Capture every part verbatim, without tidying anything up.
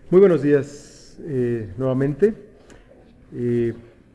Muy buenos días eh, nuevamente. Eh,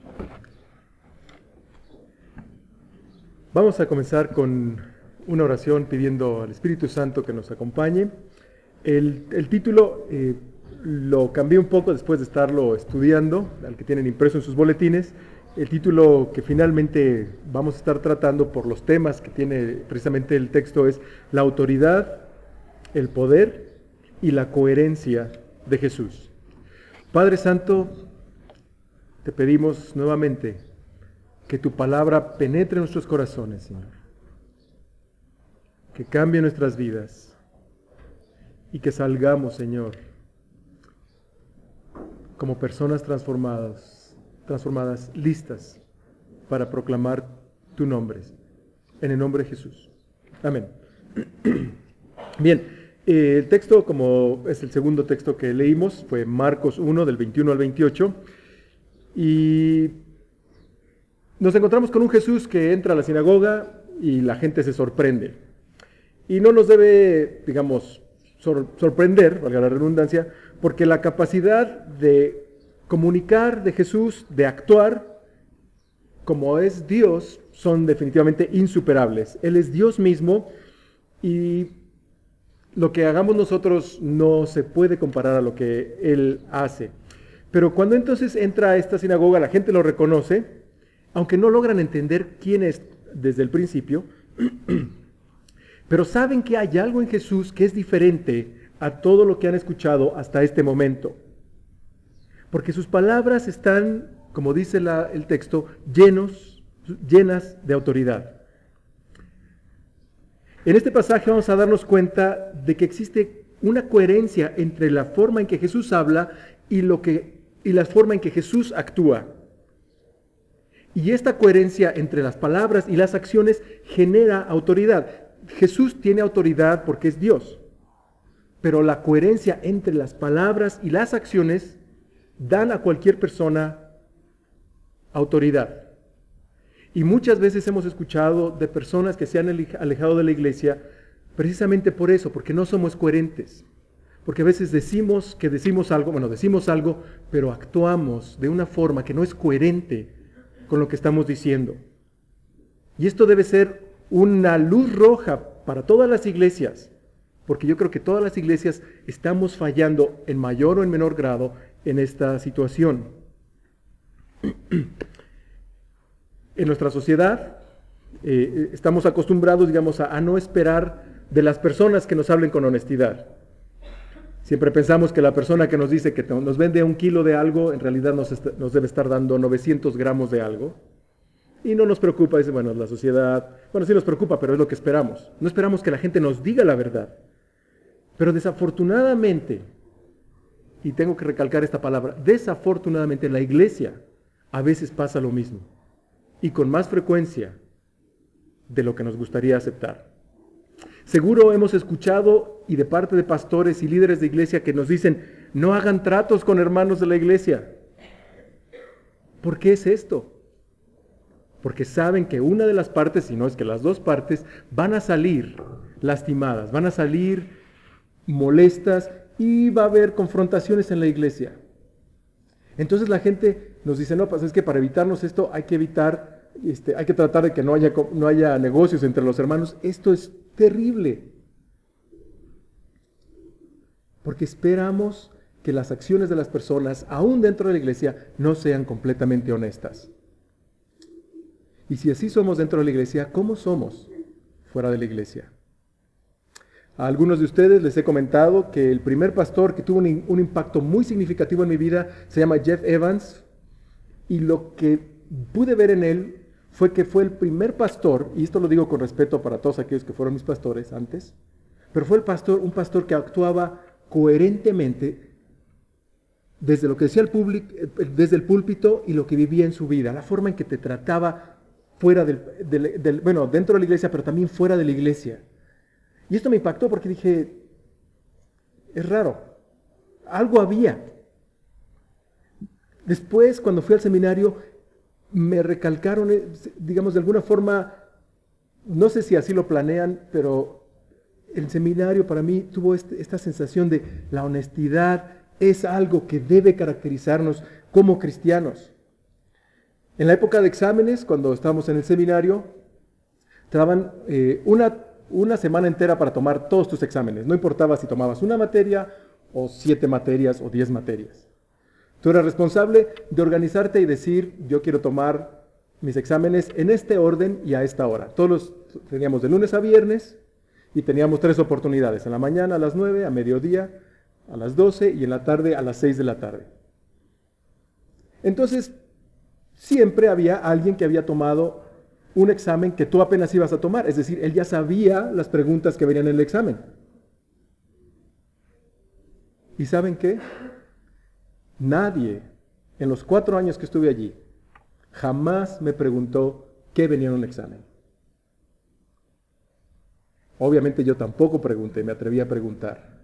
vamos a comenzar con una oración pidiendo al Espíritu Santo que nos acompañe. El, el título eh, lo cambié un poco después de estarlo estudiando, al que tienen impreso en sus boletines. El título que finalmente vamos a estar tratando por los temas que tiene precisamente el texto es la autoridad, el poder y la coherencia de Jesús. Padre Santo, te pedimos nuevamente que tu palabra penetre en nuestros corazones, Señor, que cambie nuestras vidas y que salgamos, Señor, como personas transformadas, transformadas, listas para proclamar tu nombre, en el nombre de Jesús. Amén. Bien. Eh, el texto, como es el segundo texto que leímos, fue Marcos uno, del veintiuno al veintiocho, y nos encontramos con un Jesús que entra a la sinagoga y la gente se sorprende. Y no nos debe, digamos, sor- sorprender, valga la redundancia, porque la capacidad de comunicar de Jesús, de actuar, como es Dios, son definitivamente insuperables. Él es Dios mismo y lo que hagamos nosotros no se puede comparar a lo que Él hace. Pero cuando entonces entra a esta sinagoga, la gente lo reconoce, aunque no logran entender quién es desde el principio, pero saben que hay algo en Jesús que es diferente a todo lo que han escuchado hasta este momento. Porque sus palabras están, como dice la, el texto, llenos, llenas de autoridad. En este pasaje vamos a darnos cuenta de que existe una coherencia entre la forma en que Jesús habla y, lo que, y la forma en que Jesús actúa. Y esta coherencia entre las palabras y las acciones genera autoridad. Jesús tiene autoridad porque es Dios, pero la coherencia entre las palabras y las acciones dan a cualquier persona autoridad. Y muchas veces hemos escuchado de personas que se han alejado de la iglesia precisamente por eso, porque no somos coherentes. Porque a veces decimos que decimos algo, bueno, decimos algo, pero actuamos de una forma que no es coherente con lo que estamos diciendo. Y esto debe ser una luz roja para todas las iglesias, porque yo creo que todas las iglesias estamos fallando en mayor o en menor grado en esta situación. En nuestra sociedad eh, estamos acostumbrados, digamos, a, a no esperar de las personas que nos hablen con honestidad. Siempre pensamos que la persona que nos dice que nos vende un kilo de algo, en realidad nos, está, nos debe estar dando novecientos gramos de algo. Y no nos preocupa, dice, bueno, la sociedad, bueno, sí nos preocupa, pero es lo que esperamos. No esperamos que la gente nos diga la verdad. Pero desafortunadamente, y tengo que recalcar esta palabra, desafortunadamente en la iglesia a veces pasa lo mismo. Y con más frecuencia de lo que nos gustaría aceptar. Seguro hemos escuchado y de parte de pastores y líderes de iglesia que nos dicen, no hagan tratos con hermanos de la iglesia. ¿Por qué es esto? Porque saben que una de las partes, si no es que las dos partes, van a salir lastimadas, van a salir molestas y va a haber confrontaciones en la iglesia. Entonces la gente nos dice, no, pues es que para evitarnos esto hay que evitar, este, hay que tratar de que no haya, no haya negocios entre los hermanos. Esto es terrible. Porque esperamos que las acciones de las personas, aún dentro de la iglesia, no sean completamente honestas. Y si así somos dentro de la iglesia, ¿cómo somos fuera de la iglesia? A algunos de ustedes les he comentado que el primer pastor que tuvo un, un impacto muy significativo en mi vida se llama Jeff Evans, y lo que pude ver en él fue que fue el primer pastor, y esto lo digo con respeto para todos aquellos que fueron mis pastores antes, pero fue el pastor, un pastor que actuaba coherentemente desde lo que decía el público, desde el púlpito y lo que vivía en su vida, la forma en que te trataba fuera del, del, del, bueno, dentro de la iglesia, pero también fuera de la iglesia. Y esto me impactó porque dije, es raro, algo había. Después, cuando fui al seminario, me recalcaron, digamos, de alguna forma, no sé si así lo planean, pero el seminario para mí tuvo este, esta sensación de la honestidad es algo que debe caracterizarnos como cristianos. En la época de exámenes, cuando estábamos en el seminario, te daban eh, una, una semana entera para tomar todos tus exámenes. No importaba si tomabas una materia o siete materias o diez materias. Tú eras responsable de organizarte y decir, yo quiero tomar mis exámenes en este orden y a esta hora. Todos los teníamos de lunes a viernes y teníamos tres oportunidades. En la mañana a las nueve, a mediodía, a las doce y en la tarde a las seis de la tarde. Entonces, siempre había alguien que había tomado un examen que tú apenas ibas a tomar. Es decir, él ya sabía las preguntas que venían en el examen. ¿Y saben qué? Nadie, en los cuatro años que estuve allí, jamás me preguntó qué venía en un examen. Obviamente yo tampoco pregunté, me atreví a preguntar.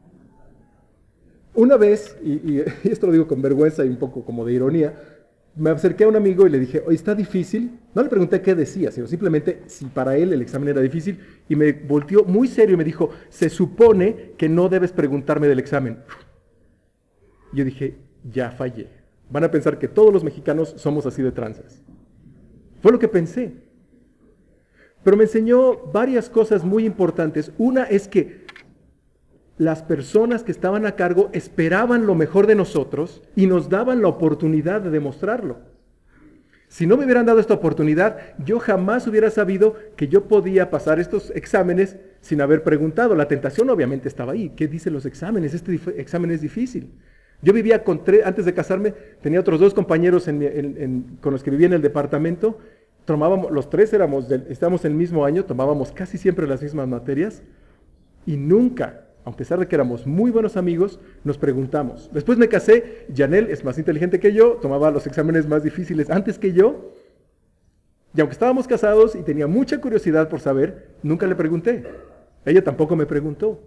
Una vez, y, y esto lo digo con vergüenza y un poco como de ironía, me acerqué a un amigo y le dije, oye, ¿está difícil? No le pregunté qué decía, sino simplemente si para él el examen era difícil, y me volteó muy serio y me dijo, se supone que no debes preguntarme del examen. Yo dije, ya fallé. Van a pensar que todos los mexicanos somos así de tranzas. Fue lo que pensé. Pero me enseñó varias cosas muy importantes. Una es que las personas que estaban a cargo esperaban lo mejor de nosotros y nos daban la oportunidad de demostrarlo. Si no me hubieran dado esta oportunidad, yo jamás hubiera sabido que yo podía pasar estos exámenes sin haber preguntado. La tentación obviamente estaba ahí. ¿Qué dicen los exámenes? Este dif- examen es difícil. Yo vivía con tres, antes de casarme, tenía otros dos compañeros en, en, en, con los que vivía en el departamento. Tomábamos, los tres éramos, del, estábamos en el mismo año, tomábamos casi siempre las mismas materias y nunca, a pesar de que éramos muy buenos amigos, nos preguntamos. Después me casé, Janel es más inteligente que yo, tomaba los exámenes más difíciles antes que yo, y aunque estábamos casados y tenía mucha curiosidad por saber, nunca le pregunté. Ella tampoco me preguntó.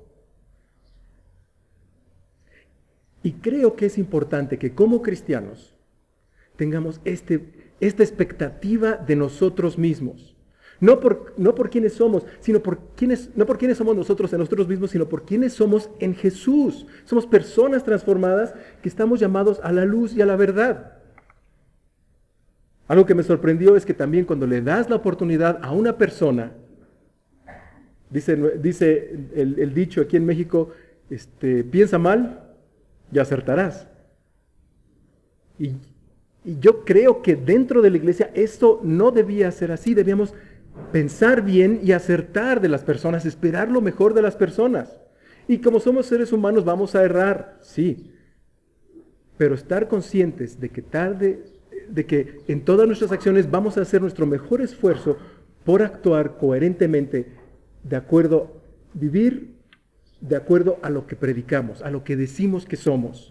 Y creo que es importante que como cristianos tengamos este, esta expectativa de nosotros mismos. No por, no por quiénes somos, sino por quiénes, no por quiénes somos nosotros en nosotros mismos, sino por quiénes somos en Jesús. Somos personas transformadas que estamos llamados a la luz y a la verdad. Algo que me sorprendió es que también cuando le das la oportunidad a una persona, dice, dice el, el dicho aquí en México, este, piensa mal y acertarás. Y, y yo creo que dentro de la iglesia esto no debía ser así. Debíamos pensar bien y acertar de las personas, esperar lo mejor de las personas. Y como somos seres humanos vamos a errar, sí. Pero estar conscientes de que tarde, de que en todas nuestras acciones vamos a hacer nuestro mejor esfuerzo por actuar coherentemente, de acuerdo, vivir de acuerdo a lo que predicamos, a lo que decimos que somos.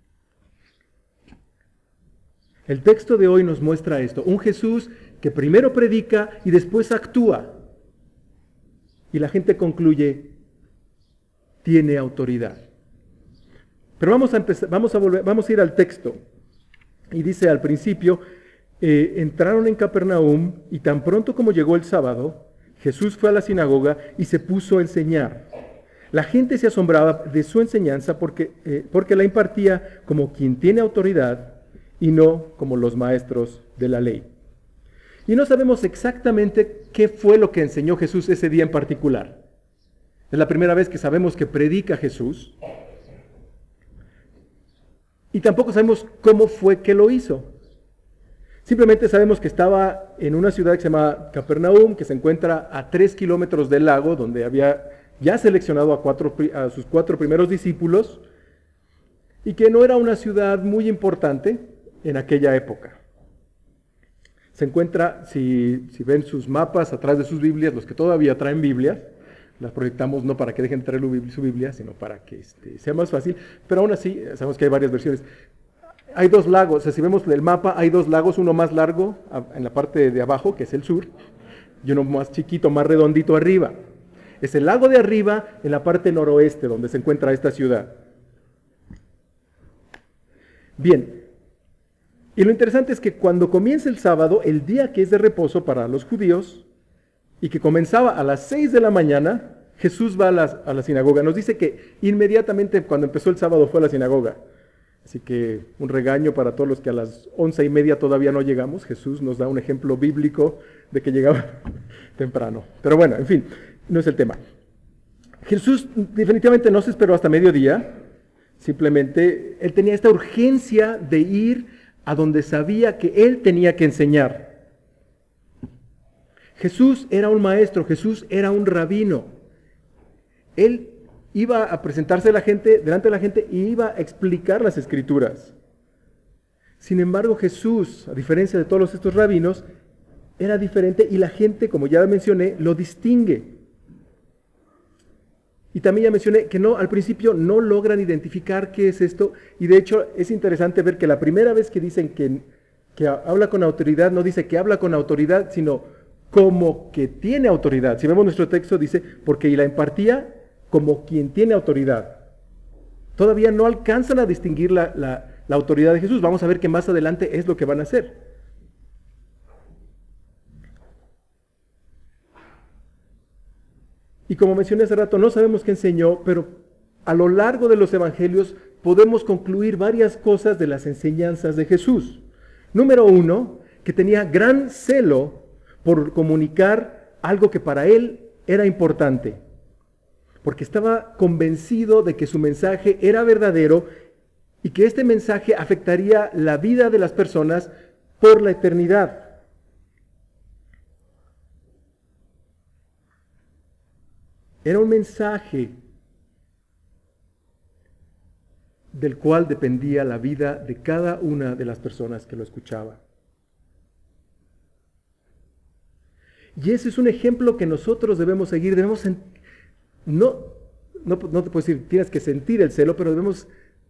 El texto de hoy nos muestra esto, un Jesús que primero predica y después actúa. Y la gente concluye, tiene autoridad. Pero vamos a empezar, vamos a volver, vamos a ir al texto. Y dice al principio, eh, entraron en Capernaum y tan pronto como llegó el sábado, Jesús fue a la sinagoga y se puso a enseñar. La gente se asombraba de su enseñanza porque, eh, porque la impartía como quien tiene autoridad y no como los maestros de la ley. Y no sabemos exactamente qué fue lo que enseñó Jesús ese día en particular. Es la primera vez que sabemos que predica Jesús. Y tampoco sabemos cómo fue que lo hizo. Simplemente sabemos que estaba en una ciudad que se llama Capernaum, que se encuentra a tres kilómetros del lago, donde había ya seleccionado a, cuatro, a sus cuatro primeros discípulos, y que no era una ciudad muy importante en aquella época. Se encuentra, si, si ven sus mapas atrás de sus Biblias, los que todavía traen Biblias, las proyectamos no para que dejen de traer su Biblia, sino para que este, sea más fácil, pero aún así, sabemos que hay varias versiones. Hay dos lagos, o sea, si vemos el mapa, hay dos lagos, uno más largo en la parte de abajo, que es el sur, y uno más chiquito, más redondito arriba. Es el lago de arriba en la parte noroeste, donde se encuentra esta ciudad. Bien, y lo interesante es que cuando comienza el sábado, el día que es de reposo para los judíos, y que comenzaba a las seis de la mañana, Jesús va a la, a la sinagoga. Nos dice que inmediatamente cuando empezó el sábado fue a la sinagoga. Así que un regaño para todos los que a las once y media todavía no llegamos. Jesús nos da un ejemplo bíblico de que llegaba temprano. Pero bueno, en fin, no es el tema. Jesús definitivamente no se esperó hasta mediodía. Simplemente él tenía esta urgencia de ir a donde sabía que él tenía que enseñar. Jesús era un maestro, Jesús era un rabino. Él iba a presentarse a la gente, delante de la gente, y iba a explicar las escrituras. Sin embargo, Jesús, a diferencia de todos estos rabinos, era diferente y la gente, como ya mencioné, lo distingue. Y también ya mencioné que no, al principio no logran identificar qué es esto, y de hecho es interesante ver que la primera vez que dicen que, que habla con autoridad, no dice que habla con autoridad, sino como que tiene autoridad. Si vemos nuestro texto, dice, porque y la impartía como quien tiene autoridad. Todavía no alcanzan a distinguir la, la, la autoridad de Jesús. Vamos a ver que más adelante es lo que van a hacer. Y como mencioné hace rato, no sabemos qué enseñó, pero a lo largo de los evangelios podemos concluir varias cosas de las enseñanzas de Jesús. Número uno, que tenía gran celo por comunicar algo que para él era importante, porque estaba convencido de que su mensaje era verdadero y que este mensaje afectaría la vida de las personas por la eternidad. Era un mensaje del cual dependía la vida de cada una de las personas que lo escuchaba. Y ese es un ejemplo que nosotros debemos seguir, debemos no, no, no te puedo decir, tienes que sentir el celo, pero debemos,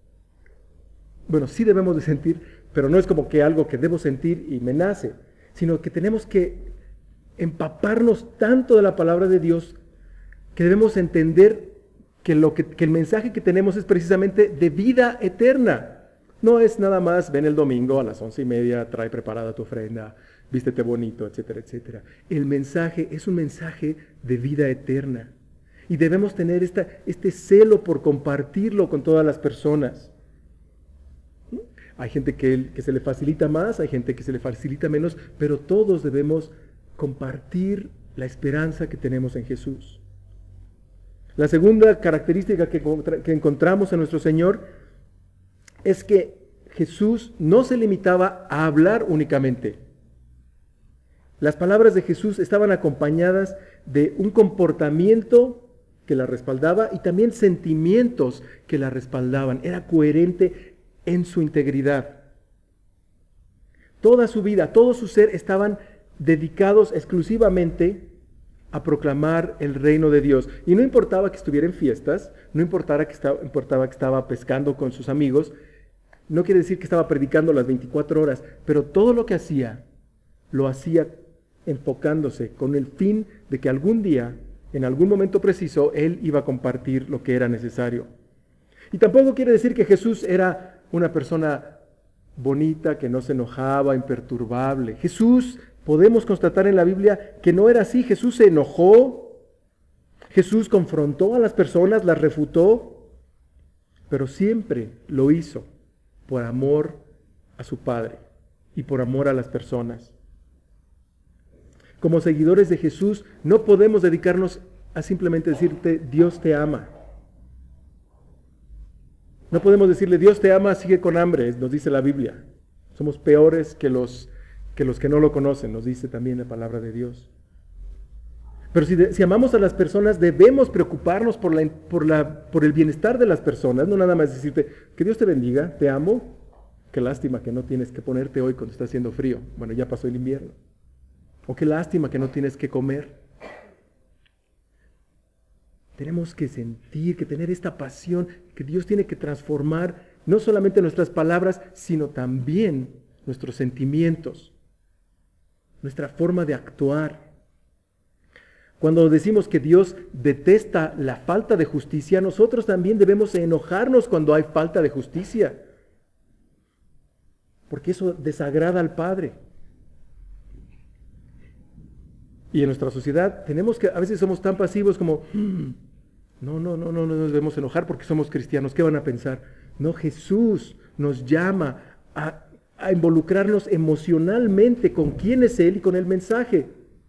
bueno, sí debemos de sentir, pero no es como que algo que debo sentir y me nace, sino que tenemos que empaparnos tanto de la palabra de Dios que debemos entender que, lo que, que el mensaje que tenemos es precisamente de vida eterna. No es nada más, ven el domingo a las once y media, trae preparada tu ofrenda, vístete bonito, etcétera, etcétera. El mensaje es un mensaje de vida eterna. Y debemos tener esta, este celo por compartirlo con todas las personas. Hay gente que, que se le facilita más, hay gente que se le facilita menos, pero todos debemos compartir la esperanza que tenemos en Jesús. La segunda característica que, que encontramos en nuestro Señor es que Jesús no se limitaba a hablar únicamente. Las palabras de Jesús estaban acompañadas de un comportamiento que la respaldaba y también sentimientos que la respaldaban. Era coherente en su integridad. Toda su vida, todo su ser estaban dedicados exclusivamente a proclamar el reino de Dios. Y no importaba que estuviera en fiestas, no importaba que estaba, importaba que estaba pescando con sus amigos, no quiere decir que estaba predicando las veinticuatro horas, pero todo lo que hacía, lo hacía enfocándose con el fin de que algún día, en algún momento preciso, él iba a compartir lo que era necesario. Y tampoco quiere decir que Jesús era una persona bonita, que no se enojaba, imperturbable. Jesús, podemos constatar en la Biblia que no era así. Jesús se enojó, Jesús confrontó a las personas, las refutó, pero siempre lo hizo por amor a su Padre y por amor a las personas. Como seguidores de Jesús, no podemos dedicarnos a simplemente decirte, Dios te ama. No podemos decirle, Dios te ama, sigue con hambre, nos dice la Biblia. Somos peores que los, que los que no lo conocen, nos dice también la palabra de Dios. Pero si, de, si amamos a las personas, debemos preocuparnos por, la, por, la, por el bienestar de las personas, no nada más decirte, que Dios te bendiga, te amo. Qué lástima que no tienes que ponerte hoy cuando está haciendo frío. Bueno, ya pasó el invierno. O qué lástima que no tienes que comer. Tenemos que sentir, que tener esta pasión, que Dios tiene que transformar no solamente nuestras palabras, sino también nuestros sentimientos, nuestra forma de actuar. Cuando decimos que Dios detesta la falta de justicia, nosotros también debemos enojarnos cuando hay falta de justicia, porque eso desagrada al Padre. Y en nuestra sociedad tenemos que, a veces somos tan pasivos como, no, no, no, no, no nos debemos enojar porque somos cristianos, ¿qué van a pensar? No, Jesús nos llama a, a involucrarnos emocionalmente con quién es Él y con el mensaje.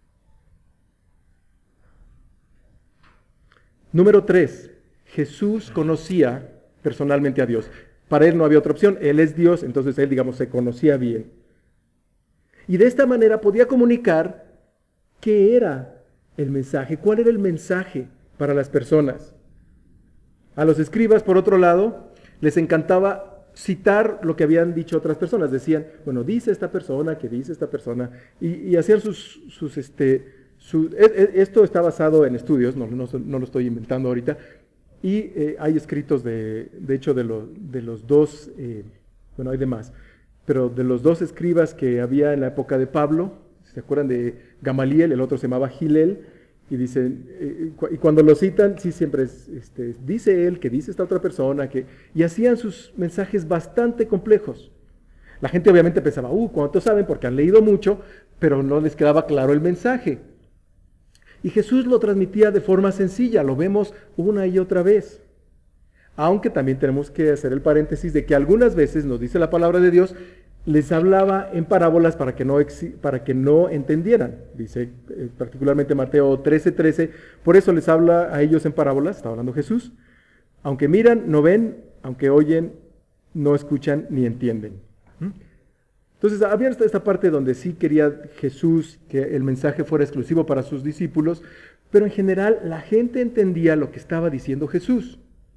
Número tres, Jesús conocía personalmente a Dios. Para Él no había otra opción, Él es Dios, entonces Él, digamos, se conocía bien. Y de esta manera podía comunicar qué era el mensaje, cuál era el mensaje para las personas. A los escribas, por otro lado, les encantaba citar lo que habían dicho otras personas. Decían, bueno, dice esta persona, que dice esta persona, y, y hacían sus, sus este, su, esto está basado en estudios, no, no, no lo estoy inventando ahorita, y eh, hay escritos, de, de hecho, de, lo, de los dos, eh, bueno, hay demás, pero de los dos escribas que había en la época de Pablo, ¿se acuerdan de Gamaliel? El otro se llamaba Gilel. Y dicen, eh, y cuando lo citan, sí, siempre es, este, dice él, que dice esta otra persona, que, y hacían sus mensajes bastante complejos. La gente obviamente pensaba, uh, ¿cuántos saben? Porque han leído mucho, pero no les quedaba claro el mensaje. Y Jesús lo transmitía de forma sencilla, lo vemos una y otra vez. Aunque también tenemos que hacer el paréntesis de que algunas veces, nos dice la palabra de Dios, les hablaba en parábolas para que no, para que no entendieran. Dice eh, particularmente Mateo trece, trece, por eso les habla a ellos en parábolas, está hablando Jesús. Aunque miran, no ven, aunque oyen, no escuchan ni entienden. ¿Mm? Entonces había esta parte donde sí quería Jesús que el mensaje fuera exclusivo para sus discípulos, pero en general la gente entendía lo que estaba diciendo Jesús.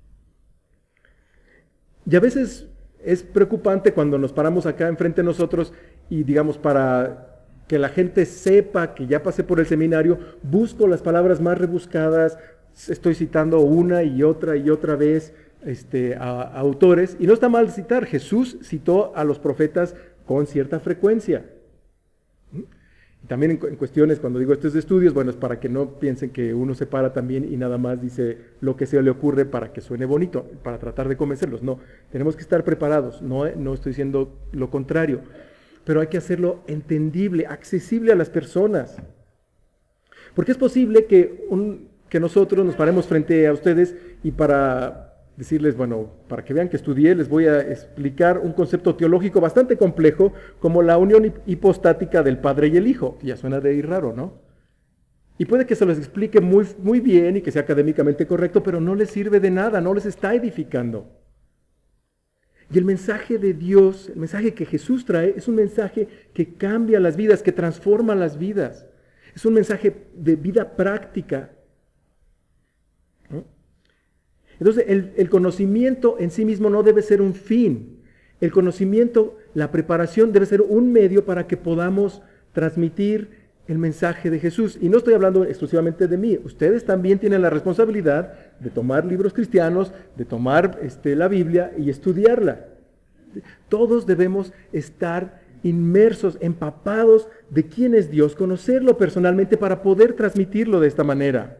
Y a veces es preocupante cuando nos paramos acá enfrente de nosotros y, digamos, para que la gente sepa que ya pasé por el seminario, busco las palabras más rebuscadas, estoy citando una y otra y otra vez este, a, a autores, y no está mal citar, Jesús citó a los profetas con cierta frecuencia. Y también en, en cuestiones, cuando digo estos estudios, bueno, es para que no piensen que uno se para también y nada más dice lo que se le ocurre para que suene bonito, para tratar de convencerlos. No, tenemos que estar preparados, no, no estoy diciendo lo contrario, pero hay que hacerlo entendible, accesible a las personas. Porque es posible que, un, que nosotros nos paremos frente a ustedes y para decirles, bueno, para que vean que estudié, les voy a explicar un concepto teológico bastante complejo como la unión hipostática del Padre y el Hijo, que ya suena de ir raro, ¿no? Y puede que se los explique muy, muy bien y que sea académicamente correcto, pero no les sirve de nada, no les está edificando. Y el mensaje de Dios, el mensaje que Jesús trae, es un mensaje que cambia las vidas, que transforma las vidas. Es un mensaje de vida práctica. ¿No? Entonces, el, el conocimiento en sí mismo no debe ser un fin. El conocimiento, la preparación debe ser un medio para que podamos transmitir el mensaje de Jesús. Y no estoy hablando exclusivamente de mí. Ustedes también tienen la responsabilidad de tomar libros cristianos, de tomar este, la Biblia y estudiarla. Todos debemos estar inmersos, empapados de quién es Dios, conocerlo personalmente para poder transmitirlo de esta manera.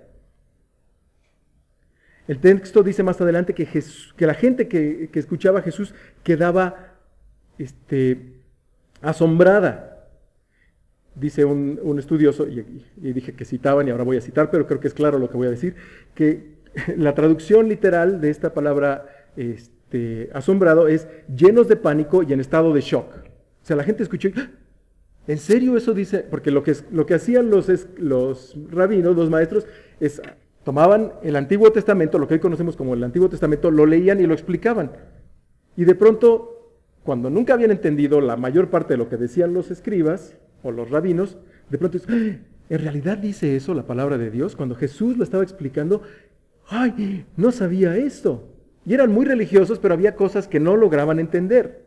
El texto dice más adelante que, Jesús, que la gente que, que escuchaba a Jesús quedaba este, asombrada. Dice un, un estudioso, y, y dije que citaban y ahora voy a citar, pero creo que es claro lo que voy a decir, que la traducción literal de esta palabra este, asombrado es llenos de pánico y en estado de shock. O sea, la gente escuchó, ¿en serio eso dice? Porque lo que, es, lo que hacían los, los rabinos, los maestros, es tomaban el Antiguo Testamento, lo que hoy conocemos como el Antiguo Testamento, lo leían y lo explicaban. Y de pronto, cuando nunca habían entendido la mayor parte de lo que decían los escribas o los rabinos, de pronto, ¿en realidad dice eso la palabra de Dios? Cuando Jesús lo estaba explicando, ¡ay! No sabía esto. Y eran muy religiosos, pero había cosas que no lograban entender.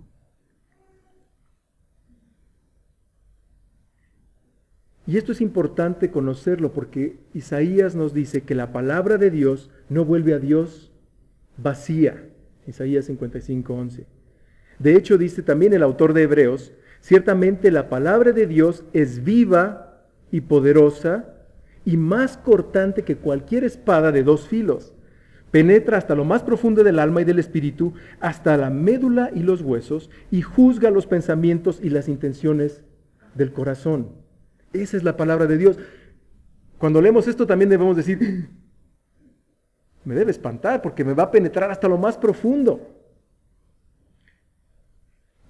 Y esto es importante conocerlo porque Isaías nos dice que la palabra de Dios no vuelve a Dios vacía. Isaías cincuenta y cinco, once. De hecho, dice también el autor de Hebreos, ciertamente la palabra de Dios es viva y poderosa y más cortante que cualquier espada de dos filos. Penetra hasta lo más profundo del alma y del espíritu, hasta la médula y los huesos, y juzga los pensamientos y las intenciones del corazón. Esa es la palabra de Dios. Cuando leemos esto también debemos decir, me debe espantar porque me va a penetrar hasta lo más profundo.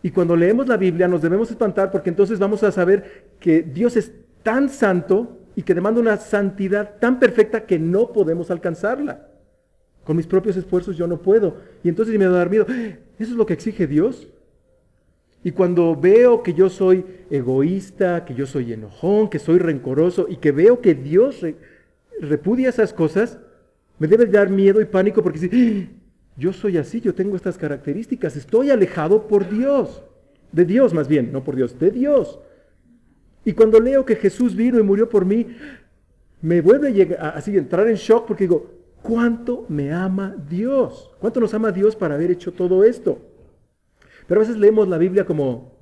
Y cuando leemos la Biblia nos debemos espantar porque entonces vamos a saber que Dios es tan santo y que demanda una santidad tan perfecta que no podemos alcanzarla. Con mis propios esfuerzos yo no puedo. Y entonces me va a dar miedo. ¿Eso es lo que exige Dios? Y cuando veo que yo soy egoísta, que yo soy enojón, que soy rencoroso y que veo que Dios re- repudia esas cosas, me debe dar miedo y pánico porque si yo soy así, yo tengo estas características, estoy alejado por Dios, de Dios más bien, no por Dios, de Dios. Y cuando leo que Jesús vino y murió por mí, me vuelve a llegar, a, así entrar en shock porque digo, ¿cuánto me ama Dios? ¿Cuánto nos ama Dios para haber hecho todo esto? Pero a veces leemos la Biblia como,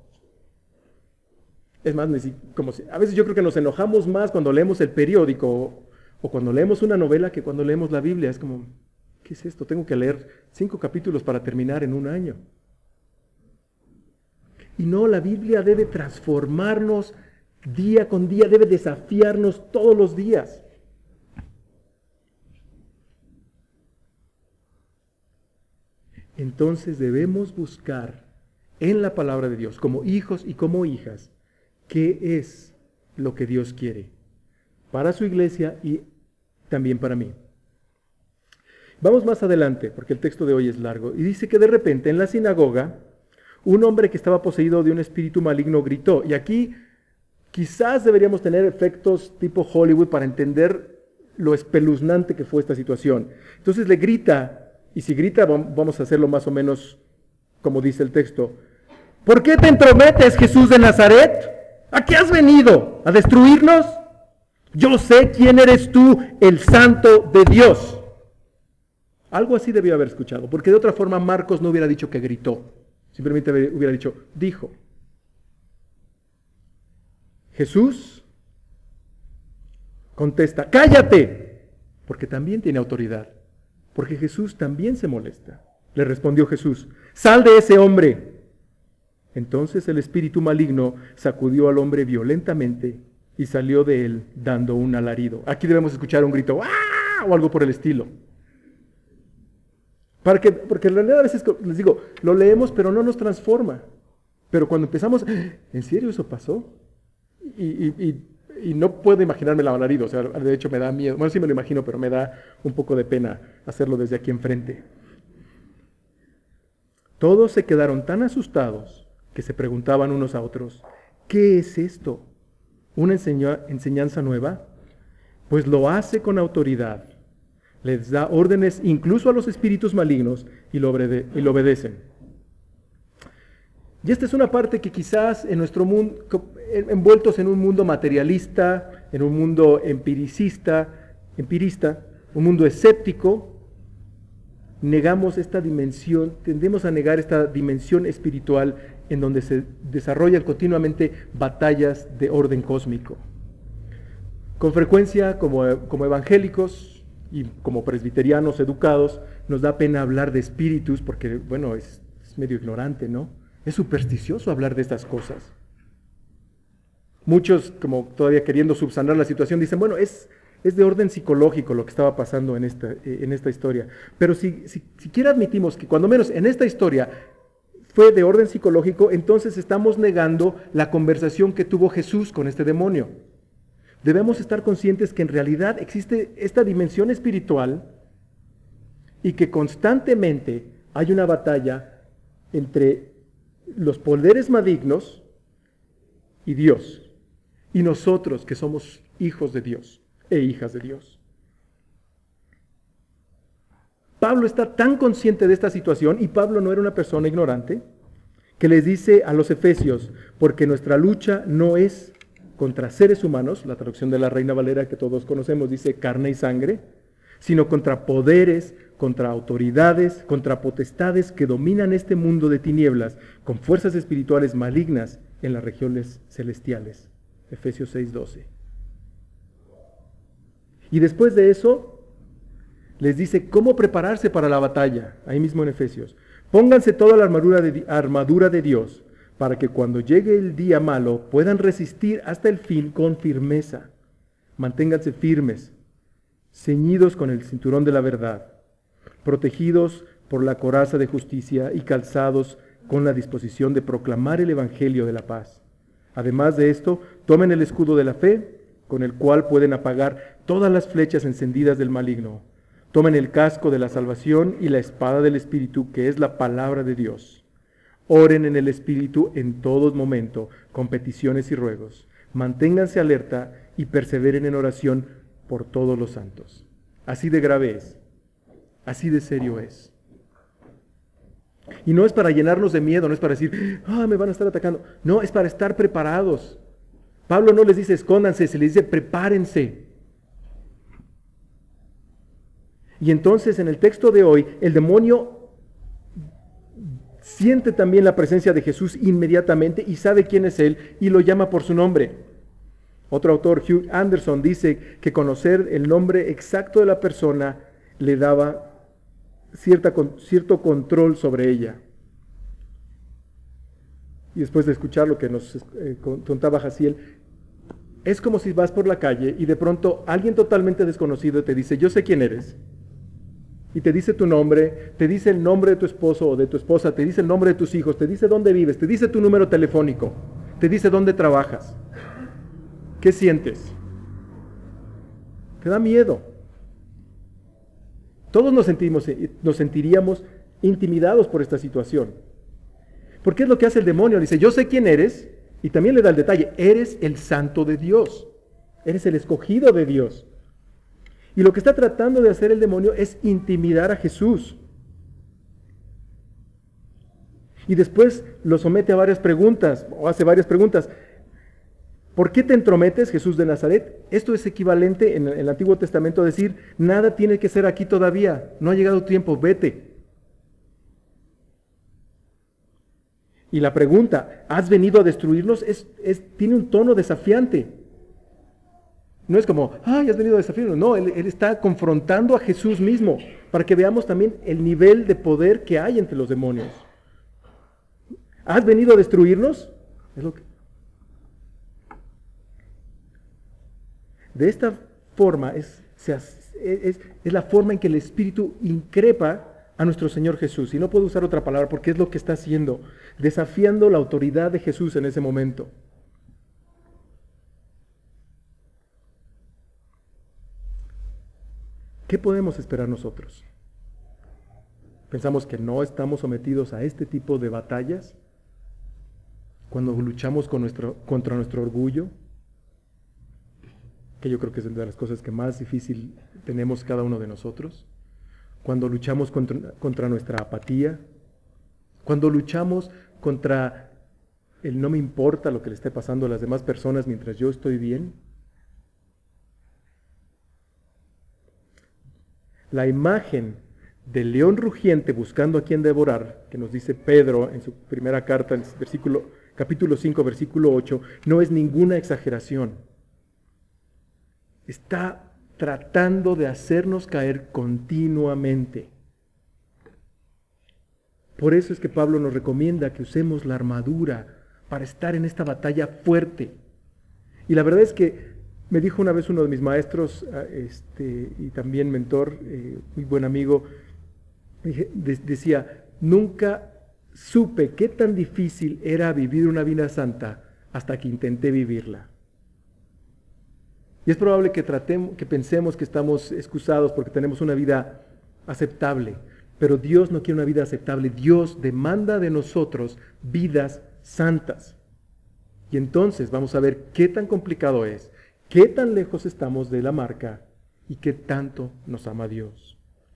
es más, como si, a veces yo creo que nos enojamos más cuando leemos el periódico o, o cuando leemos una novela que cuando leemos la Biblia. Es como, ¿qué es esto? Tengo que leer cinco capítulos para terminar en un año. Y no, la Biblia debe transformarnos día con día, debe desafiarnos todos los días. Entonces debemos buscar en la palabra de Dios, como hijos y como hijas, qué es lo que Dios quiere para su iglesia y también para mí. Vamos más adelante, porque el texto de hoy es largo, y dice que de repente en la sinagoga, un hombre que estaba poseído de un espíritu maligno gritó, y aquí quizás deberíamos tener efectos tipo Hollywood para entender lo espeluznante que fue esta situación. Entonces le grita, y si grita vamos a hacerlo más o menos como dice el texto. ¿Por qué te entrometes, Jesús de Nazaret? ¿A qué has venido? ¿A destruirnos? Yo sé quién eres tú, el Santo de Dios. Algo así debió haber escuchado, porque de otra forma Marcos no hubiera dicho que gritó, simplemente hubiera dicho, dijo. Jesús contesta, cállate, porque también tiene autoridad, porque Jesús también se molesta. Le respondió Jesús, sal de ese hombre. Entonces el espíritu maligno sacudió al hombre violentamente y salió de él dando un alarido. Aquí debemos escuchar un grito, ¡ah! O algo por el estilo. Para que, porque en realidad a veces, les digo, lo leemos pero no nos transforma. Pero cuando empezamos, ¿en serio eso pasó? Y, y, y, y no puedo imaginarme el alarido, o sea, de hecho me da miedo. Bueno, sí me lo imagino, pero me da un poco de pena hacerlo desde aquí enfrente. Todos se quedaron tan asustados que se preguntaban unos a otros, ¿qué es esto? ¿Una enseña- enseñanza nueva? Pues lo hace con autoridad. Les da órdenes incluso a los espíritus malignos y lo, obede- y lo obedecen. Y esta es una parte que quizás en nuestro mundo, envueltos en un mundo materialista, en un mundo empiricista, empirista, un mundo escéptico, negamos esta dimensión, tendemos a negar esta dimensión espiritual en donde se desarrollan continuamente batallas de orden cósmico. Con frecuencia, como, como evangélicos y como presbiterianos educados, nos da pena hablar de espíritus porque, bueno, es, es medio ignorante, ¿no? Es supersticioso hablar de estas cosas. Muchos, como todavía queriendo subsanar la situación, dicen, bueno, es, es de orden psicológico lo que estaba pasando en esta, en esta historia. Pero si, si siquiera admitimos que cuando menos en esta historia fue de orden psicológico, entonces estamos negando la conversación que tuvo Jesús con este demonio. Debemos estar conscientes que en realidad existe esta dimensión espiritual y que constantemente hay una batalla entre los poderes malignos y Dios, y nosotros que somos hijos de Dios e hijas de Dios. Pablo está tan consciente de esta situación, y Pablo no era una persona ignorante, que les dice a los efesios, porque nuestra lucha no es contra seres humanos, la traducción de la Reina Valera que todos conocemos dice carne y sangre, sino contra poderes, contra autoridades, contra potestades que dominan este mundo de tinieblas, con fuerzas espirituales malignas en las regiones celestiales. Efesios seis doce. Y después de eso, les dice cómo prepararse para la batalla, ahí mismo en Efesios. Pónganse toda la armadura de, armadura de Dios, para que cuando llegue el día malo puedan resistir hasta el fin con firmeza. Manténganse firmes, ceñidos con el cinturón de la verdad, protegidos por la coraza de justicia y calzados con la disposición de proclamar el Evangelio de la paz. Además de esto, tomen el escudo de la fe, con el cual pueden apagar todas las flechas encendidas del maligno. Tomen el casco de la salvación y la espada del Espíritu, que es la palabra de Dios. Oren en el Espíritu en todo momento, con peticiones y ruegos. Manténganse alerta y perseveren en oración por todos los santos. Así de grave es, así de serio es. Y no es para llenarnos de miedo, no es para decir, ah, me van a estar atacando. No, es para estar preparados. Pablo no les dice escóndanse, se les dice prepárense. Y entonces en el texto de hoy, el demonio siente también la presencia de Jesús inmediatamente y sabe quién es Él y lo llama por su nombre. Otro autor, Hugh Anderson, dice que conocer el nombre exacto de la persona le daba cierta, cierto control sobre ella. Y después de escuchar lo que nos eh, contaba Jaciel, es como si vas por la calle y de pronto alguien totalmente desconocido te dice, yo sé quién eres. Y te dice tu nombre, te dice el nombre de tu esposo o de tu esposa, te dice el nombre de tus hijos, te dice dónde vives, te dice tu número telefónico, te dice dónde trabajas. ¿Qué sientes? Te da miedo. Todos nos sentimos, nos sentiríamos intimidados por esta situación. Porque es lo que hace el demonio. Dice, yo sé quién eres, y también le da el detalle, eres el santo de Dios, eres el escogido de Dios. Y lo que está tratando de hacer el demonio es intimidar a Jesús. Y después lo somete a varias preguntas, o hace varias preguntas. ¿Por qué te entrometes, Jesús de Nazaret? Esto es equivalente en el Antiguo Testamento a decir, nada tiene que ser aquí todavía, no ha llegado tiempo, vete. Y la pregunta, ¿has venido a destruirnos? Es, es, tiene un tono desafiante. No es como, ay, has venido a desafiarnos. No, él, él está confrontando a Jesús mismo, para que veamos también el nivel de poder que hay entre los demonios. ¿Has venido a destruirnos? Es lo que... De esta forma es, es, es, es la forma en que el Espíritu increpa a nuestro Señor Jesús. Y no puedo usar otra palabra porque es lo que está haciendo, desafiando la autoridad de Jesús en ese momento. ¿Qué podemos esperar nosotros? ¿Pensamos que no estamos sometidos a este tipo de batallas? Cuando luchamos con nuestro, contra nuestro orgullo, que yo creo que es una de las cosas que más difícil tenemos cada uno de nosotros. Cuando luchamos contra, contra nuestra apatía, cuando luchamos contra el no me importa lo que le esté pasando a las demás personas mientras yo estoy bien. La imagen del león rugiente buscando a quien devorar, que nos dice Pedro en su primera carta, en el versículo, capítulo cinco, versículo ocho, no es ninguna exageración. Está tratando de hacernos caer continuamente. Por eso es que Pablo nos recomienda que usemos la armadura para estar en esta batalla fuerte. Y la verdad es que me dijo una vez uno de mis maestros, este, y también mentor, eh, muy buen amigo, decía, nunca supe qué tan difícil era vivir una vida santa hasta que intenté vivirla. Y es probable que tratemos, que pensemos que estamos excusados porque tenemos una vida aceptable, pero Dios no quiere una vida aceptable. Dios demanda de nosotros vidas santas. Y entonces vamos a ver qué tan complicado es, qué tan lejos estamos de la marca y qué tanto nos ama Dios.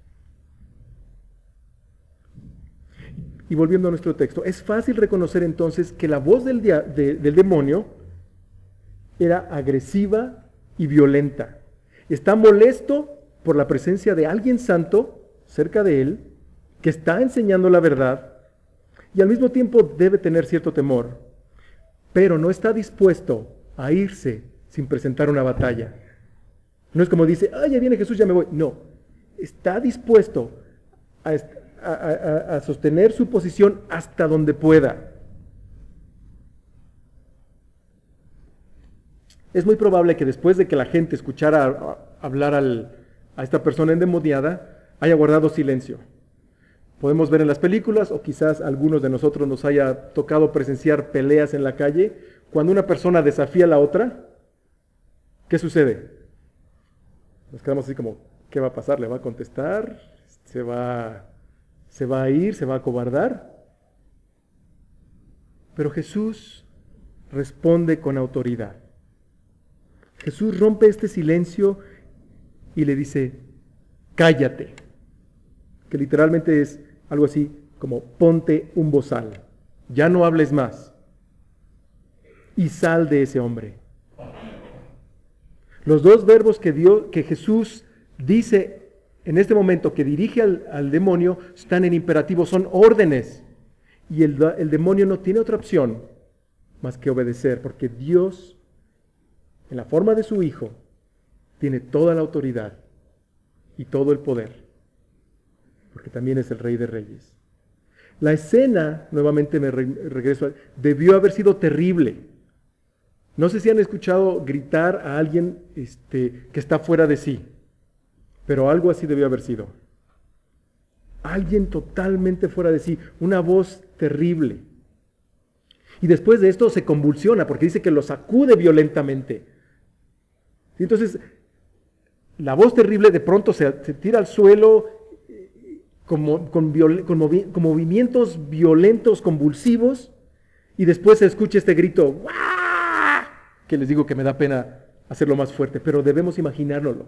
Y volviendo a nuestro texto, es fácil reconocer entonces que la voz del, dia- de, del demonio era agresiva y violenta. Está molesto por la presencia de alguien santo cerca de él, que está enseñando la verdad, y al mismo tiempo debe tener cierto temor, pero no está dispuesto a irse sin presentar una batalla. No es como dice, ah, ya viene Jesús, ya me voy. No, está dispuesto a, a, a, a sostener su posición hasta donde pueda. Es muy probable que después de que la gente escuchara hablar al, a esta persona endemoniada, haya guardado silencio. podemos ver en las películas, o quizás a algunos de nosotros nos haya tocado presenciar peleas en la calle. Cuando una persona desafía a la otra, ¿qué sucede? Nos quedamos así como, ¿qué va a pasar? ¿Le va a contestar? ¿Se va, se va a ir? ¿Se va a acobardar? Pero Jesús responde con autoridad. Jesús rompe este silencio y le dice, cállate, que literalmente es algo así como ponte un bozal, ya no hables más y sal de ese hombre. Los dos verbos que, Dios, que Jesús dice en este momento que dirige al, al demonio están en imperativo, son órdenes, y el, el demonio no tiene otra opción más que obedecer, porque Dios, en la forma de su Hijo, tiene toda la autoridad y todo el poder, porque también es el Rey de Reyes. La escena, nuevamente me re regreso, debió haber sido terrible. No sé si han escuchado gritar a alguien este, que está fuera de sí, pero algo así debió haber sido. Alguien totalmente fuera de sí, una voz terrible. Y después de esto se convulsiona, porque dice que lo sacude violentamente. Entonces, la voz terrible de pronto se, se tira al suelo como, con, viol, con, movi, con movimientos violentos, convulsivos, y después se escucha este grito, ¡guau!, que les digo que me da pena hacerlo más fuerte, pero debemos imaginárnoslo.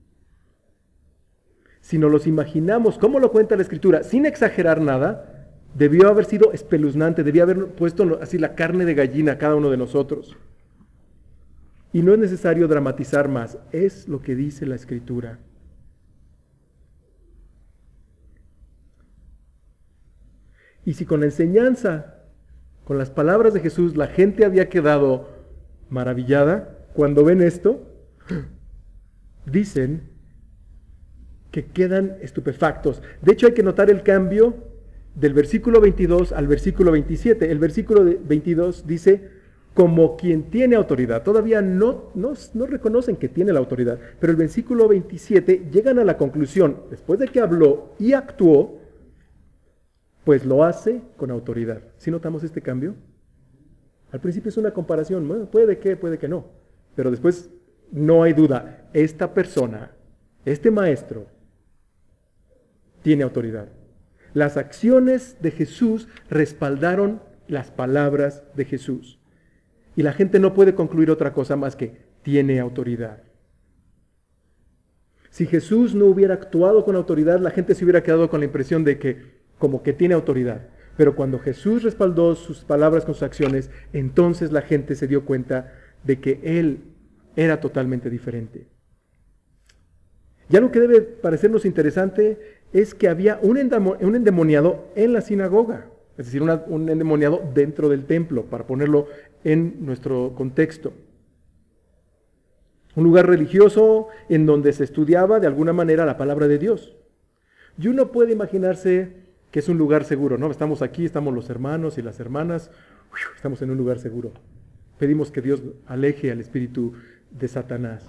Si nos los imaginamos, como lo cuenta la Escritura, sin exagerar nada, debió haber sido espeluznante, debió haber puesto así la carne de gallina a cada uno de nosotros. Y no es necesario dramatizar más, es lo que dice la Escritura. Y si con la enseñanza, con las palabras de Jesús, la gente había quedado maravillada, cuando ven esto, dicen que quedan estupefactos. De hecho, hay que notar el cambio del versículo veintidós al versículo veintisiete. El versículo veintidós dice, como quien tiene autoridad. Todavía no, no, no reconocen que tiene la autoridad, pero el versículo veintisiete llegan a la conclusión, después de que habló y actuó, pues lo hace con autoridad. ¿Sí notamos este cambio? Al principio es una comparación, bueno, puede que, puede que no, pero después no hay duda, esta persona, este maestro, tiene autoridad. Las acciones de Jesús respaldaron las palabras de Jesús. Y la gente no puede concluir otra cosa más que tiene autoridad. Si Jesús no hubiera actuado con autoridad, la gente se hubiera quedado con la impresión de que como que tiene autoridad. Pero cuando Jesús respaldó sus palabras con sus acciones, entonces la gente se dio cuenta de que Él era totalmente diferente. Ya lo que debe parecernos interesante es que había un, un endemoniado en la sinagoga, es decir, una, un endemoniado dentro del templo, para ponerlo en nuestro contexto. Un lugar religioso en donde se estudiaba de alguna manera la palabra de Dios. Y uno puede imaginarse que es un lugar seguro, ¿no? Estamos aquí, estamos los hermanos y las hermanas, estamos en un lugar seguro. Pedimos que Dios aleje al espíritu de Satanás.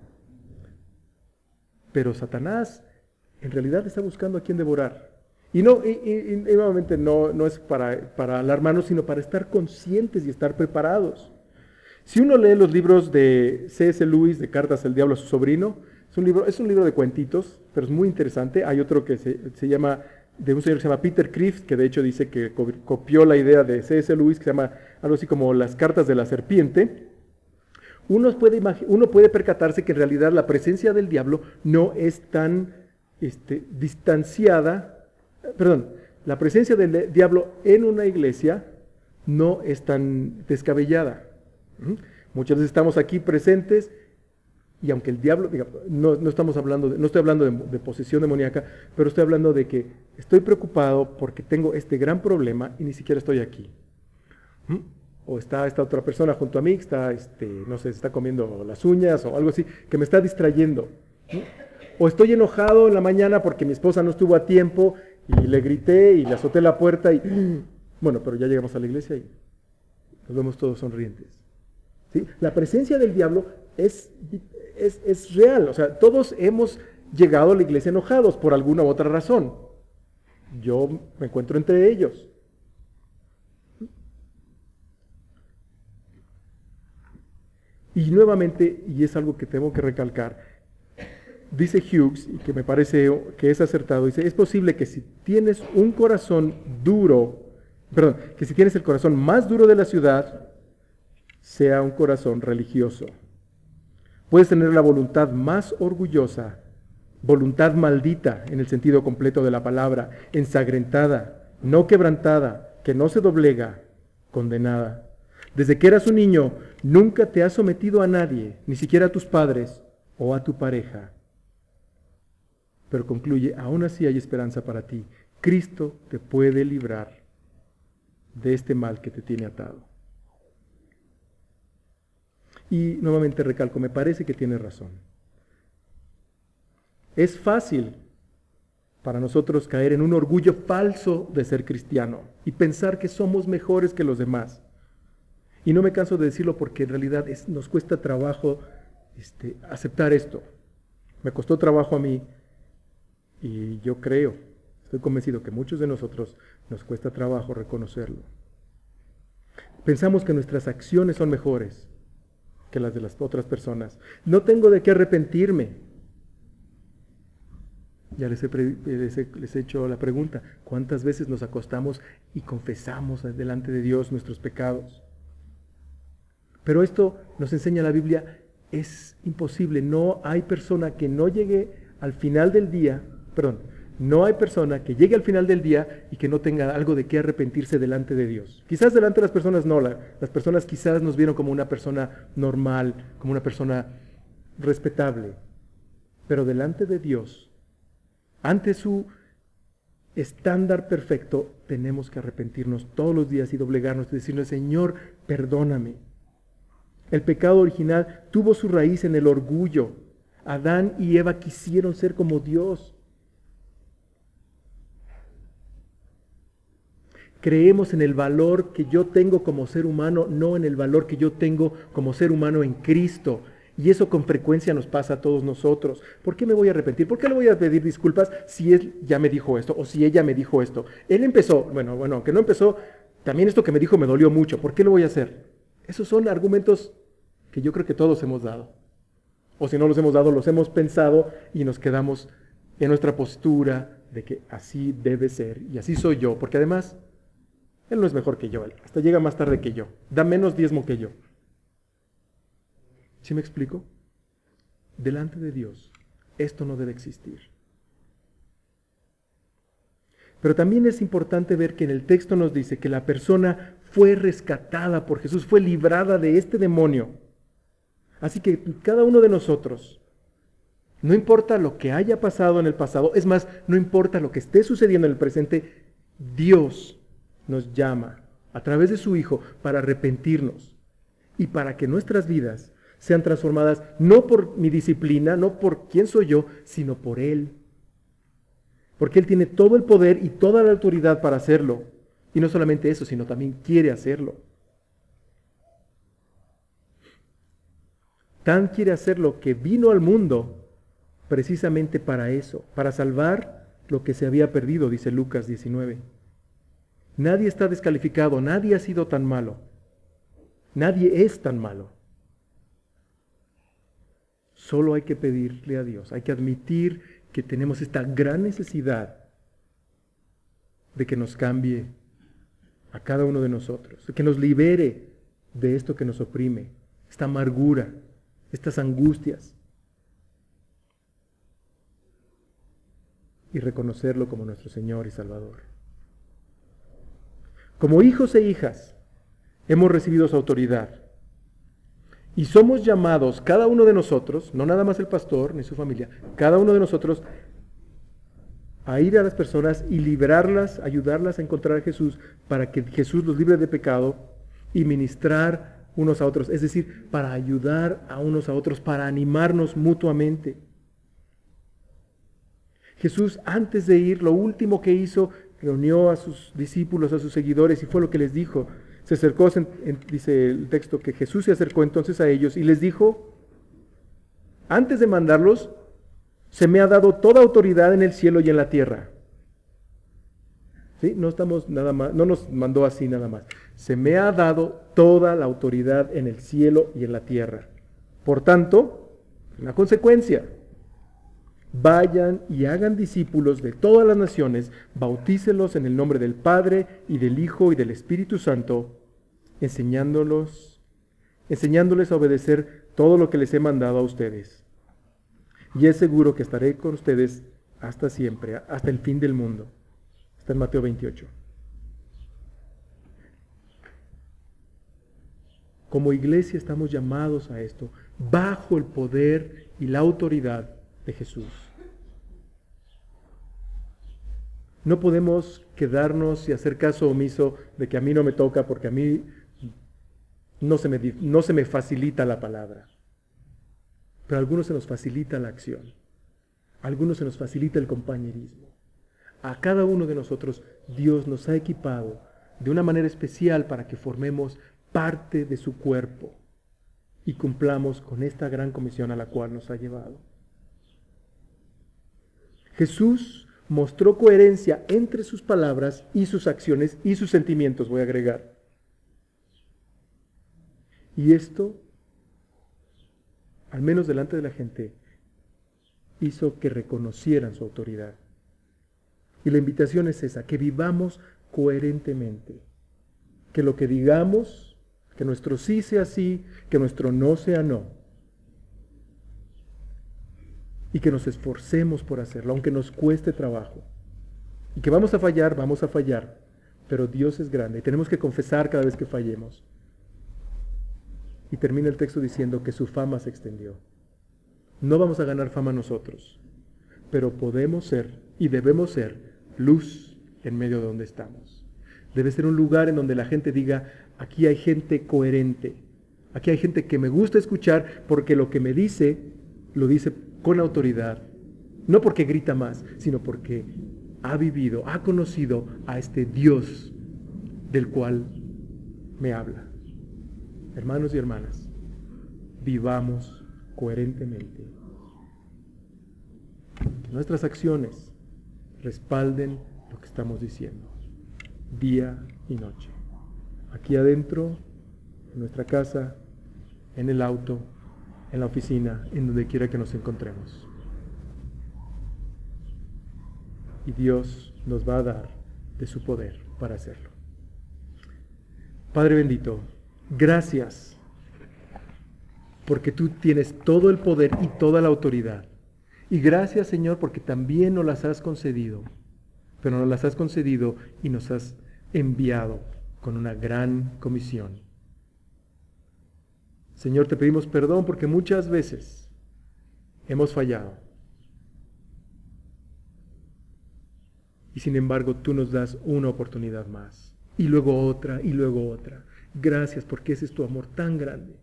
Pero Satanás en realidad está buscando a quien devorar. Y, no, y, y, y nuevamente no, no es para, para alarmarnos, sino para estar conscientes y estar preparados. Si uno lee los libros de C S Lewis, de Cartas al Diablo a su sobrino, es un libro, es un libro de cuentitos, pero es muy interesante. Hay otro que se, se llama, de un señor que se llama Peter Kreeft, que de hecho dice que copió la idea de C S Lewis, que se llama algo así como Las Cartas de la Serpiente. Uno puede, uno puede percatarse que en realidad la presencia del diablo no es tan este, distanciada, perdón, la presencia del diablo en una iglesia no es tan descabellada. ¿Mm? Muchas veces estamos aquí presentes y aunque el diablo, digamos, no, no estamos hablando, de, no estoy hablando de, de posesión demoníaca, pero estoy hablando de que estoy preocupado porque tengo este gran problema y ni siquiera estoy aquí. ¿Mm? O está esta otra persona junto a mí, que está, este, no sé, está comiendo las uñas o algo así, que me está distrayendo. ¿Mm? O estoy enojado en la mañana porque mi esposa no estuvo a tiempo y le grité y le azoté la puerta y, bueno, pero ya llegamos a la iglesia y nos vemos todos sonrientes. ¿Sí? La presencia del diablo es, es, es real, o sea, todos hemos llegado a la iglesia enojados por alguna u otra razón. yo me encuentro entre ellos. Y nuevamente, y es algo que tengo que recalcar, dice Hughes, y que me parece que es acertado, dice, es posible que si tienes un corazón duro, perdón, que si tienes el corazón más duro de la ciudad, sea un corazón religioso. Puedes tener la voluntad más orgullosa, voluntad maldita en el sentido completo de la palabra, ensangrentada, no quebrantada, que no se doblega, condenada. Desde que eras un niño, nunca te has sometido a nadie, ni siquiera a tus padres o a tu pareja. Pero concluye, aún así hay esperanza para ti. Cristo te puede librar de este mal que te tiene atado. Y nuevamente recalco, me parece que tiene razón. Es fácil para nosotros caer en un orgullo falso de ser cristiano y pensar que somos mejores que los demás. Y no me canso de decirlo porque en realidad es, nos cuesta trabajo este, aceptar esto. Me costó trabajo a mí y yo creo, estoy convencido que muchos de nosotros nos cuesta trabajo reconocerlo. Pensamos que nuestras acciones son mejores que las de las otras personas. No tengo de qué arrepentirme. Ya les he, les, he, les he hecho la pregunta, ¿cuántas veces nos acostamos y confesamos delante de Dios nuestros pecados? Pero esto nos enseña la Biblia, es imposible. No hay persona que no llegue al final del día, perdón, no hay persona que llegue al final del día y que no tenga algo de qué arrepentirse delante de Dios. Quizás delante de las personas no, la, las personas quizás nos vieron como una persona normal, como una persona respetable, pero delante de Dios, ante su estándar perfecto, tenemos que arrepentirnos todos los días y doblegarnos y decirle, Señor, perdóname. El pecado original tuvo su raíz en el orgullo. Adán y Eva quisieron ser como Dios. Creemos en el valor que yo tengo como ser humano, no en el valor que yo tengo como ser humano en Cristo. Y eso con frecuencia nos pasa a todos nosotros. ¿Por qué me voy a arrepentir? ¿Por qué le voy a pedir disculpas si él ya me dijo esto o si ella me dijo esto? Él empezó, bueno, bueno, aunque no empezó, también esto que me dijo me dolió mucho. ¿Por qué lo voy a hacer? Esos son argumentos que yo creo que todos hemos dado. O si no los hemos dado, los hemos pensado y nos quedamos en nuestra postura de que así debe ser y así soy yo. Porque además, él no es mejor que yo, él hasta llega más tarde que yo, da menos diezmo que yo. ¿Sí me explico? Delante de Dios, esto no debe existir. Pero también es importante ver que en el texto nos dice que la persona fue rescatada por Jesús, fue librada de este demonio. Así que cada uno de nosotros, no importa lo que haya pasado en el pasado, es más, no importa lo que esté sucediendo en el presente, Dios nos llama a través de su Hijo para arrepentirnos y para que nuestras vidas sean transformadas no por mi disciplina, no por quién soy yo, sino por Él. Porque Él tiene todo el poder y toda la autoridad para hacerlo. Y no solamente eso, sino también quiere hacerlo. Tan quiere hacerlo que vino al mundo precisamente para eso, para salvar lo que se había perdido, dice Lucas diecinueve. Nadie está descalificado, nadie ha sido tan malo. Nadie es tan malo. Solo hay que pedirle a Dios, hay que admitir que tenemos esta gran necesidad de que nos cambie a cada uno de nosotros, de que nos libere de esto que nos oprime, esta amargura, estas angustias, y reconocerlo como nuestro Señor y Salvador. Como hijos e hijas, hemos recibido su autoridad. Y somos llamados, cada uno de nosotros, no nada más el pastor ni su familia, cada uno de nosotros, a ir a las personas y liberarlas, ayudarlas a encontrar a Jesús para que Jesús los libre de pecado y ministrar unos a otros. Es decir, para ayudar a unos a otros, para animarnos mutuamente. Jesús, antes de ir, lo último que hizo, reunió a sus discípulos, a sus seguidores, y fue lo que les dijo. Se acercó, dice el texto, que Jesús se acercó entonces a ellos y les dijo, antes de mandarlos, se me ha dado toda autoridad en el cielo y en la tierra. ¿Sí? No estamos nada más, no nos mandó así nada más. Se me ha dado toda la autoridad en el cielo y en la tierra. Por tanto, una consecuencia, vayan y hagan discípulos de todas las naciones, bautícelos en el nombre del Padre y del Hijo y del Espíritu Santo, enseñándolos, enseñándoles a obedecer todo lo que les he mandado a ustedes. Y es seguro que estaré con ustedes hasta siempre, hasta el fin del mundo. Está en Mateo veintiocho. Como iglesia estamos llamados a esto, bajo el poder y la autoridad de Jesús. No podemos quedarnos y hacer caso omiso de que a mí no me toca porque a mí no se me, no se me facilita la palabra. Pero a algunos se nos facilita la acción. A algunos se nos facilita el compañerismo. A cada uno de nosotros Dios nos ha equipado de una manera especial para que formemos parte de su cuerpo y cumplamos con esta gran comisión a la cual nos ha llevado. Jesús mostró coherencia entre sus palabras y sus acciones y sus sentimientos, voy a agregar. Y esto, al menos delante de la gente, hizo que reconocieran su autoridad. Y la invitación es esa, que vivamos coherentemente. Que lo que digamos, que nuestro sí sea sí, que nuestro no sea no. Y que nos esforcemos por hacerlo, aunque nos cueste trabajo. Y que vamos a fallar, vamos a fallar. Pero Dios es grande y tenemos que confesar cada vez que fallemos. Y termina el texto diciendo que su fama se extendió. No vamos a ganar fama nosotros, pero podemos ser y debemos ser luz en medio de donde estamos. Debe ser un lugar en donde la gente diga, aquí hay gente coherente, aquí hay gente que me gusta escuchar porque lo que me dice, lo dice con autoridad, no porque grita más, sino porque ha vivido, ha conocido a este Dios del cual me habla. Hermanos y hermanas, vivamos coherentemente. Que nuestras acciones respalden lo que estamos diciendo, día y noche. Aquí adentro, en nuestra casa, en el auto, en la oficina, en donde quiera que nos encontremos. Y Dios nos va a dar de su poder para hacerlo. Padre bendito, gracias, porque tú tienes todo el poder y toda la autoridad. Y gracias, Señor, porque también nos las has concedido, pero nos las has concedido y nos has enviado con una gran comisión. Señor, te pedimos perdón porque muchas veces hemos fallado. Y sin embargo, tú nos das una oportunidad más, y luego otra, y luego otra. Gracias porque ese es tu amor tan grande.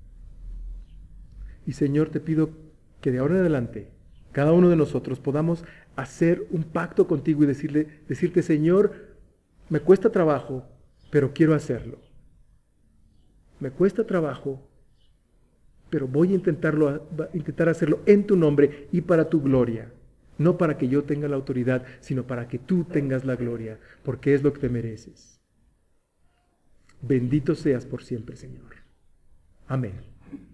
Y Señor, te pido que de ahora en adelante, cada uno de nosotros podamos hacer un pacto contigo y decirle, decirte, Señor, me cuesta trabajo, pero quiero hacerlo. Me cuesta trabajo, pero voy a intentarlo, a intentar hacerlo en tu nombre y para tu gloria. No para que yo tenga la autoridad, sino para que tú tengas la gloria, porque es lo que te mereces. Bendito seas por siempre, Señor. Amén.